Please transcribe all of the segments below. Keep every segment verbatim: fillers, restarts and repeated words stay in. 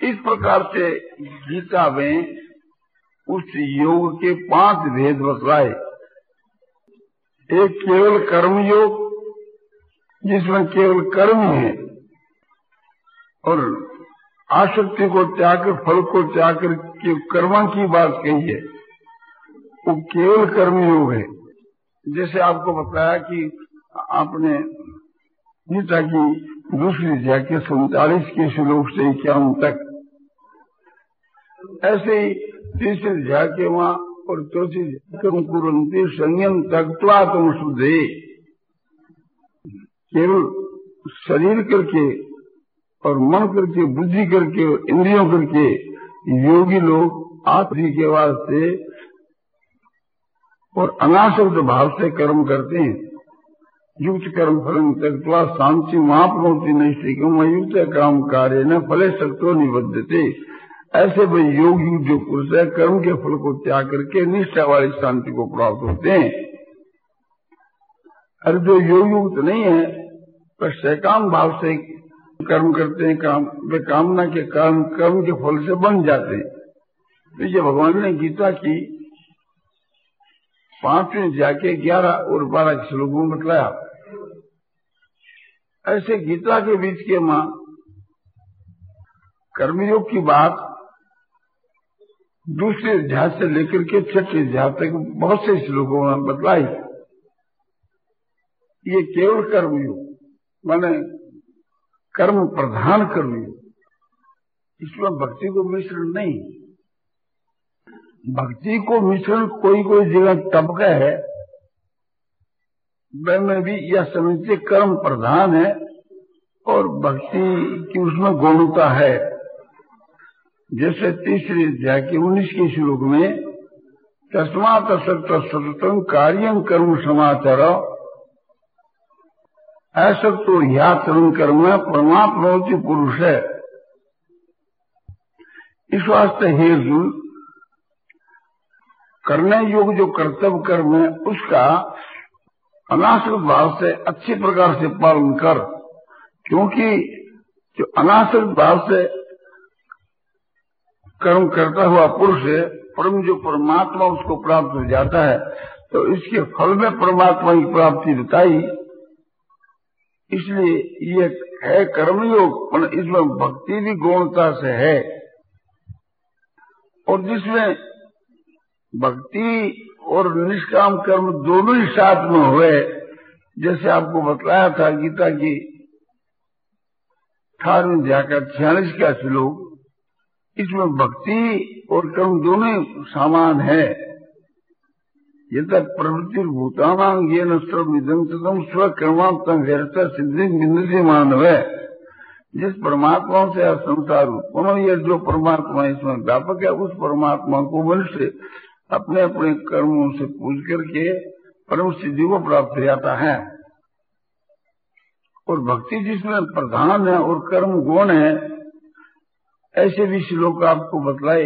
इस प्रकार से गीता में उस योग के पांच भेद बतलाए। एक केवल कर्म योग, जिसमें केवल कर्म है और आसक्ति को त्याग कर, फल को त्याग कर के कर्म की बात कही है, वो केवल कर्म योग है। जैसे आपको बताया कि आपने गीता की दूसरी अध्याय के सैंतालीस के श्लोक से इक्यावन तक, ऐसे ही तीसरे अध्याय के वहां और चौथी कर्म कुरंती संयम तत्वा तुम शुद्धे, केवल शरीर करके और मन करके, बुद्धि करके और इंद्रियों करके योगी लोग आत्मा के वास्ते और अनासक्त भाव से कर्म करते हैं। युक्त कर्म फलम त्यक्त्वा शांति महाप्नोति नैष्ठिकम् अयुक्त काम कार्य न फले शक्तो निबद्धते। ऐसे वे योगी जो पुरुष है कर्म के फल को त्याग करके निष्ठा वाली शांति को प्राप्त होते हैं। और जो योग युक्त नहीं है पर सकाम भाव से कर्म करते हैं, काम वे कामना के कारण कर्म के फल से बन जाते हैं। तो ये भगवान ने गीता की पांचवें जाके ग्यारह और बारह के श्लोकों में बतलाया। ऐसे गीता के बीच के मां कर्मयोग की बात दूसरे अध्याय से लेकर के छठे अध्याय तक बहुत से श्लोकों में बतलाई। ये केवल कर्मयोग माने कर्म प्रधान कर्मयोग, इसमें भक्ति को मिश्रण नहीं। भक्ति को मिश्रण कोई कोई जगह तबका है, में भी यह समझते कर्म प्रधान है और भक्ति की उसमें गौणता है। जैसे तीसरे अध्याय के उन्नीस के श्लोक में तस्मात् असक्त सततं कार्यं कर्म समाचार असक्तो ह्याचरण कर्म परमात्मोति पुरुष है। इस वास्ते हे अर्जुन, करने योग्य जो कर्तव्य कर्म है उसका अनासक्त भाव से अच्छी प्रकार से पालन कर, क्योंकि जो अनासक्त भाव से कर्म करता हुआ पुरुष है, परम जो परमात्मा उसको प्राप्त हो जाता है। तो इसके फल में परमात्मा की प्राप्ति बताई, इसलिए ये है कर्मयोग, पर इसमें भक्ति भी गौणता से है। और जिसमें भक्ति और निष्काम कर्म दोनों ही साथ में हुए, जैसे आपको बतलाया था गीता की अठारहवीं अध्याय का छियालीस का श्लोक, इसमें भक्ति और कर्म दोनों समान है। यद प्रवृत्ति भूतानां येन सर्वमिदं ततं स्वकर्मात्मकं व्यर्थ सिद्धि विन्दति मानव। जिस परमात्मा से संसार उत्पन्न, ये जो परमात्मा इसमें व्यापक है, उस परमात्मा को मनुष्य अपने अपने कर्मों से पूज करके परम सिद्धि को प्राप्त हो जाता है। और भक्ति जिसमें प्रधान है और कर्म गौण है, ऐसे भी श्लोक आपको बतलाए।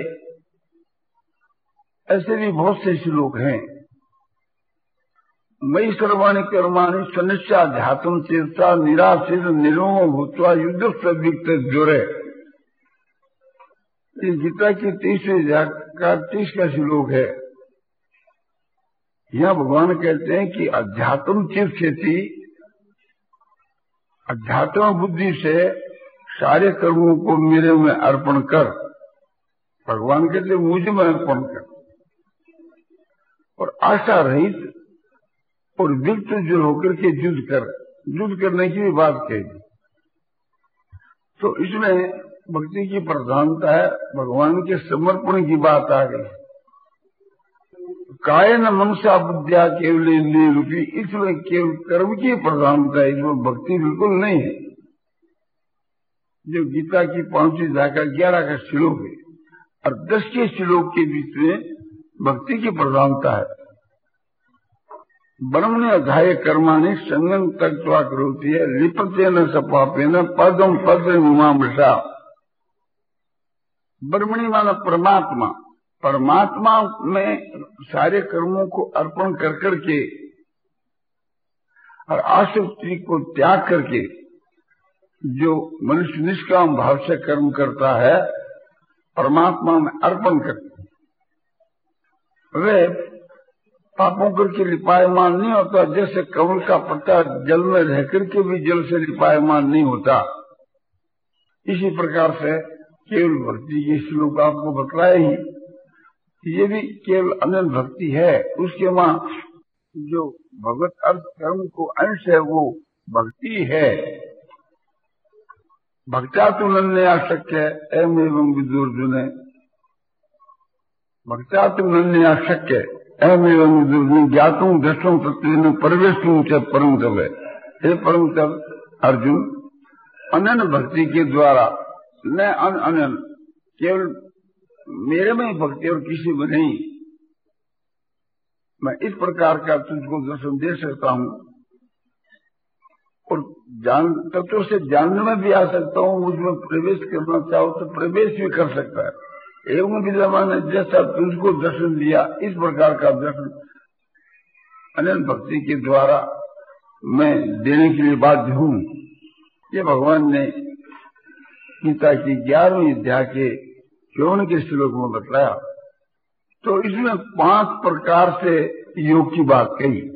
ऐसे भी बहुत से श्लोक हैं। मयि सर्वाणि कर्माणि सन्निश्चाध्यात्म चेतसा निराशीर निर्ममो भूत्वा युद्ध संदिग्ध जोरे। ये गीता की तीसरे अध्याय का तीस का श्लोक है। यहाँ भगवान कहते हैं कि अध्यात्म चित्त खेती, अध्यात्म बुद्धि से सारे कर्मों को मेरे में अर्पण कर। भगवान कहते मुझे में अर्पण कर और आशा रहित और विक्त जो होकर के युद्ध कर, युद्ध करने की भी बात कही। तो इसमें भक्ति की प्रधानता है, भगवान के समर्पण की बात आ गई। कायन मनसा बुद्धिया केवल इंद्रिय रूपी, इसमें केवल कर्म की प्रधानता है, इसमें भक्ति बिल्कुल नहीं है। जो गीता की पांचवी अध्याय का ग्यारह का श्लोक है और दस के श्लोक के बीच में भक्ति की प्रधानता है। ब्रह्मण्य अध्याय कर्माणि संगम त्यक्त्वा करोति है लिप्यतेन स पापेन पदम पद्म मीमांसा। ब्रह्मणि माना परमात्मा, परमात्मा में सारे कर्मों को अर्पण कर करके और आसक्ति को त्याग करके जो मनुष्य निष्काम भाव से कर्म करता है, परमात्मा में अर्पण करते हैं। वे पापों करके लिपायमान नहीं होता, जैसे कमल का पत्ता जल में रह करके भी जल से लिपायमान नहीं होता। इसी प्रकार से केवल भक्ति के श्लोक आपको बतलाए ही, ये भी केवल अनंत भक्ति है। उसके वहां जो भगवत अर्थ कर्म को अंश है वो भक्ति है। भक्त्या तु नन्य आशक्य एवं एवं विदुर्जुन, भक्त्या तु नन्य आशक्य एवं एवं विदुर्जुन ज्ञातुं दृष्टुं तत्वेन परिवेष्टुं च परम तव। हे परम तव अर्जुन, अनन्य भक्ति के द्वारा न अन अनन केवल मेरे में ही भक्ति और किसी में नहीं, मैं इस प्रकार का तुझको दर्शन दे सकता हूँ और जान तत्व से जानने में भी आ सकता हूँ। मुझमें प्रवेश करना चाहो तो प्रवेश भी कर सकता है। एवं विद्यमान ने जैसा तुझको दर्शन दिया, इस प्रकार का दर्शन अनंत भक्ति के द्वारा मैं देने के लिए बाध्य हूँ। ये भगवान ने गीता की ग्यारहवीं अध्याय के चौवन के श्लोक में बतलाया। तो इसमें पांच प्रकार से योग की बात कही।